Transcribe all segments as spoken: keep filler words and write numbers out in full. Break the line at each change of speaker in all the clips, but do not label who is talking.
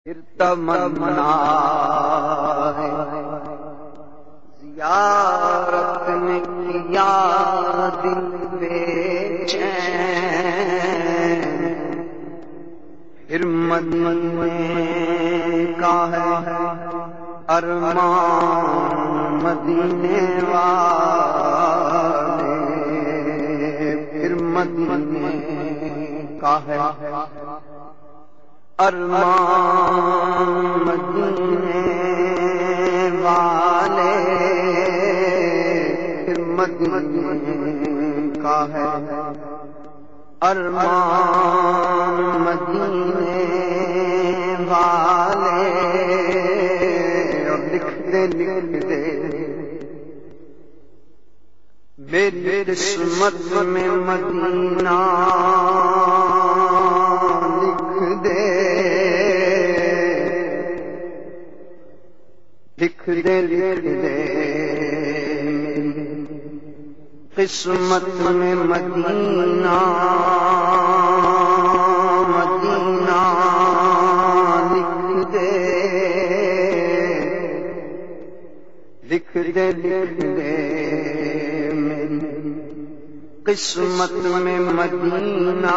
تمنا زیارت نے کیا دل بے چین، پھر مدینے کا ہے ارمان مدینے والے، پھر مدینے کا ہے ارمان مدینے والے، پھر مدینے کا ہے ارمان مدینے والے، اور لکھتے لکھتے میری قسمت میں مدینہ لکھ دے لکھ دے قسمت میں مدینہ مدینہ لکھ دے لکھ دے لکھ دے قسمت میں مدینہ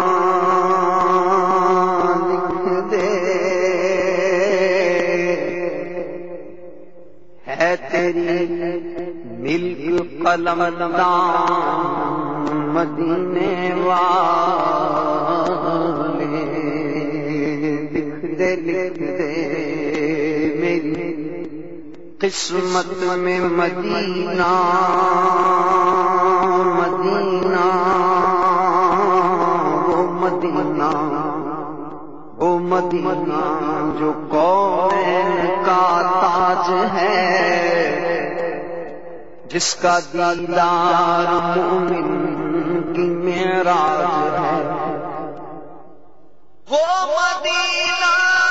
لکھ دے، ہے تیری ملک قلم دان مدینے والے، لکھ دے لکھ دے میری قسمت میں مدینہ مدینہ، وہ مدینہ وہ مدینہ جو کون کا تاج ہے، جس کا دیدار مومن کی معراج ہے، وہ مدینہ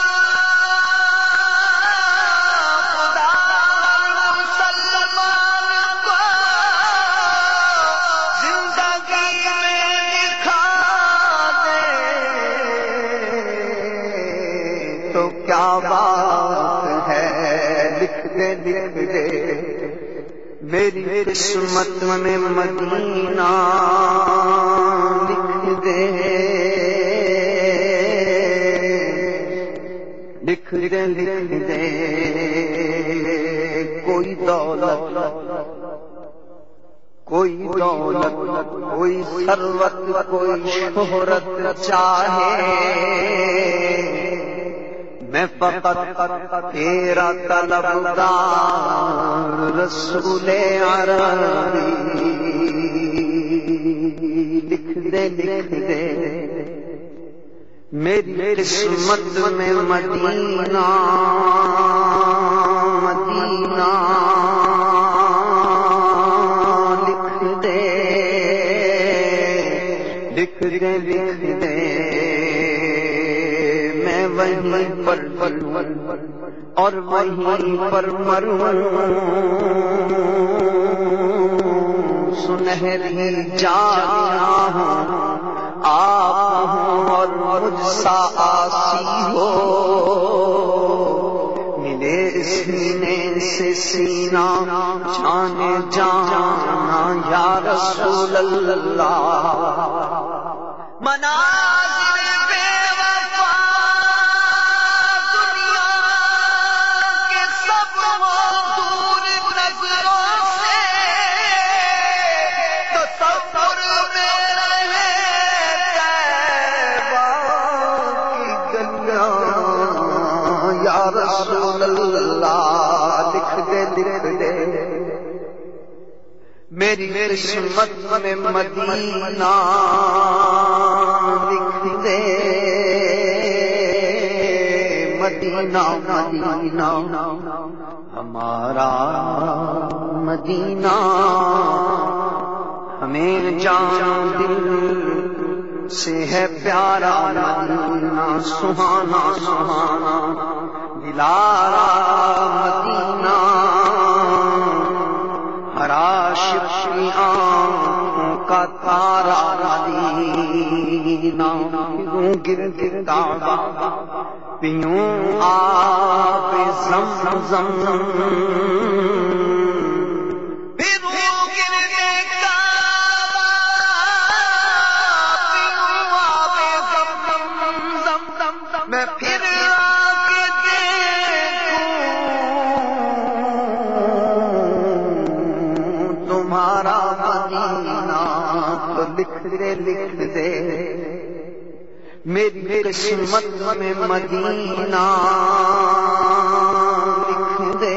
تو کیا بات ہے، لکھ دے لکھ دے میری قسمت میں مدینہ لکھ دے، لکھ دے لکھ دے کوئی دولت کوئی دولت کوئی ثروت کوئی شہرت چاہے، میں فقط تیرا طلبگار رسول عربی، لکھ دے لکھ دے میری قسمت میں مدینہ مدینہ لکھ دے لکھ دے لکھ دے، میں وہیں پر اور وہیں پر مروں، سنہری جانا ہوں آپ ہوں اور مجھ سا آسی ہو، ملے سینے سے سینہ جانے جانا یا رسول اللہ، مناظر بے وفا دنیا کے سب دور نظروں سے، تصور میں رہے طیبہ کی گلیاں یا رسول اللہ، لکھ دے لکھ دے میری قسمت میں مدینہ لکھ دے، مدینہ مدینہ ہمارا مدینہ، ہمیں جان دل سے ہے پیارا مدینہ، سہانا سہانا دلارا مدینہ، ہر عاشق کی آنکھوں کا تارا مدینہ، گر گر کعبہ پیوں آب زمزم میں پھر آگے دیکھوں تمہارا مدینہ تو لکھ دے لکھ دے میری قسمت میں مدینہ لکھ دے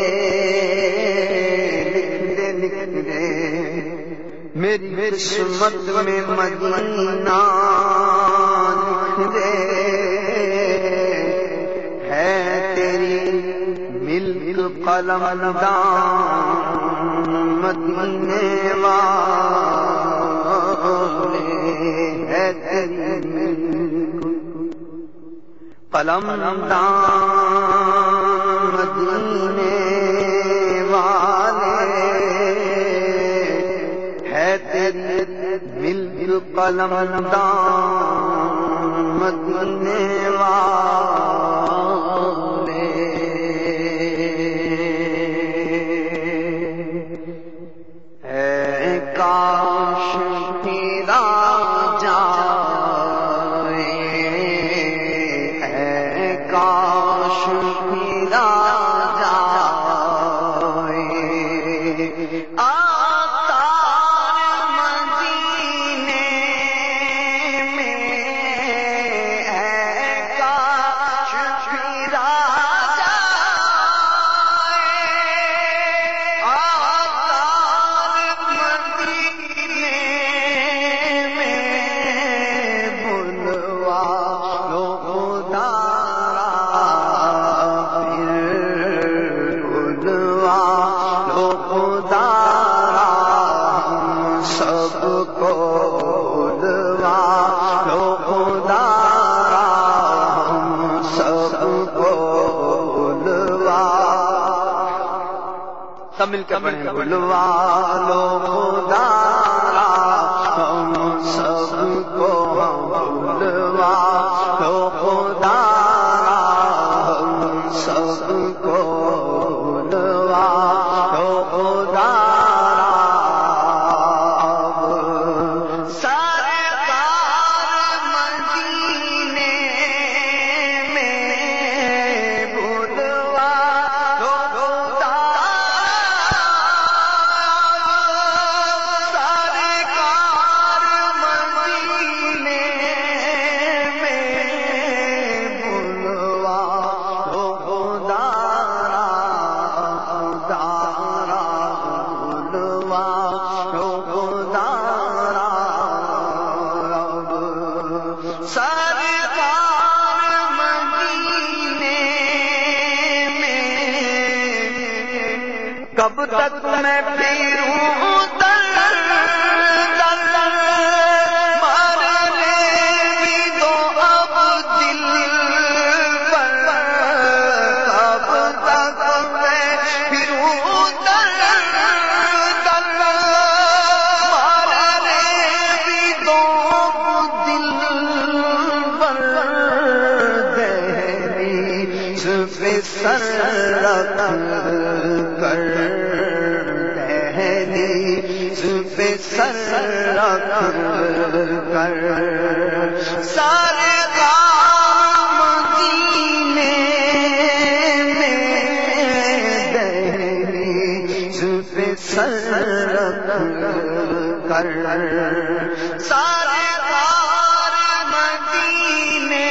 لکھ دے لکھ دے میری قسمت میں مدینہ لکھ دے ملک قلم دان مدینے والے ہے تیری قلم دان مدینے والے ہے تیری ملک قلم دان مدینے والے کاش تیرا جائے ہے کاش تیرا جائے آتا مدینے میں ہے کاش تیرا مل کے پڑھیں بلوا لو خدارا ہم سب کو بلوا لو خدارا ہم سب کو بلوا لو خدارا سرکار مدینے میں بلوا لو کب تک میں پھروں در در مارنے بھی دو اب دل پر کب تک میں پھروں در در مارنے بھی دو دل پر دہلیز پہ سر رکھ کر دہلیز پہ سر رکھ کر سارے کام مدینے میں دہلیز پہ سر رکھ کر سارے کام مدینے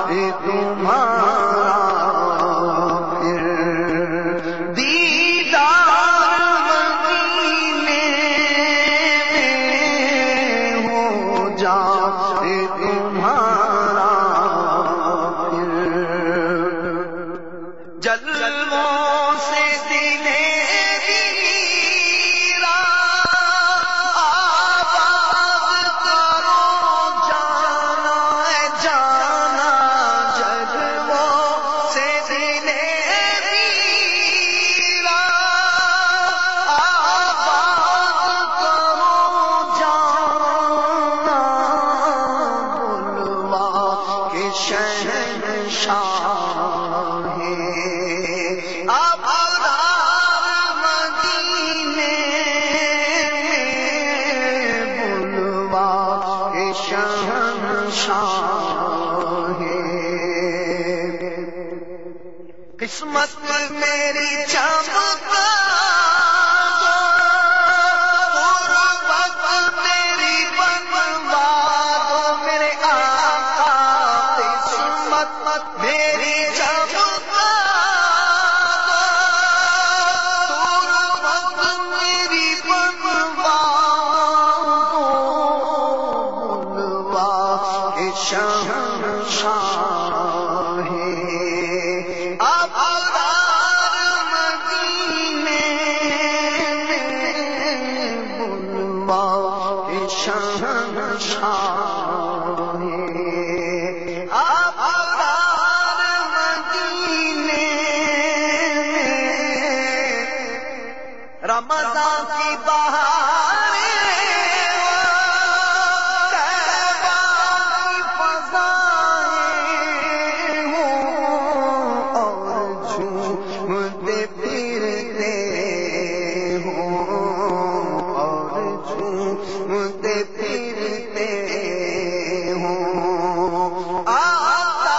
تمہارا پھر دیدار مدینے میں ہو جائے تمہارا پھر جلووں سے دلے قسمت میری چمکا دو غربت میری بنوا دو میرے آقا قسمت میری چمکا دو غربت میری بنوا دو بلوا کے شہنشاہ رمضان کی بہار طیبہ کی فضائیں ہوں اور جھومتے پھرتے ہوں اور جھومتے پھرتے ہوں آقا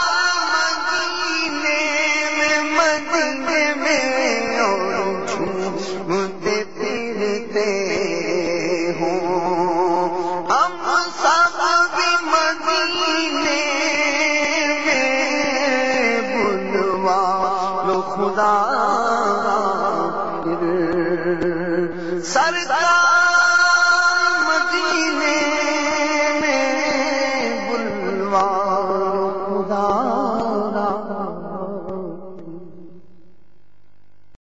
مدینے میں مدینے میں اور جھومتے پھرتے ہوں ہم سب بھی مدینے میں بلوا لو خدا سرکار مدینے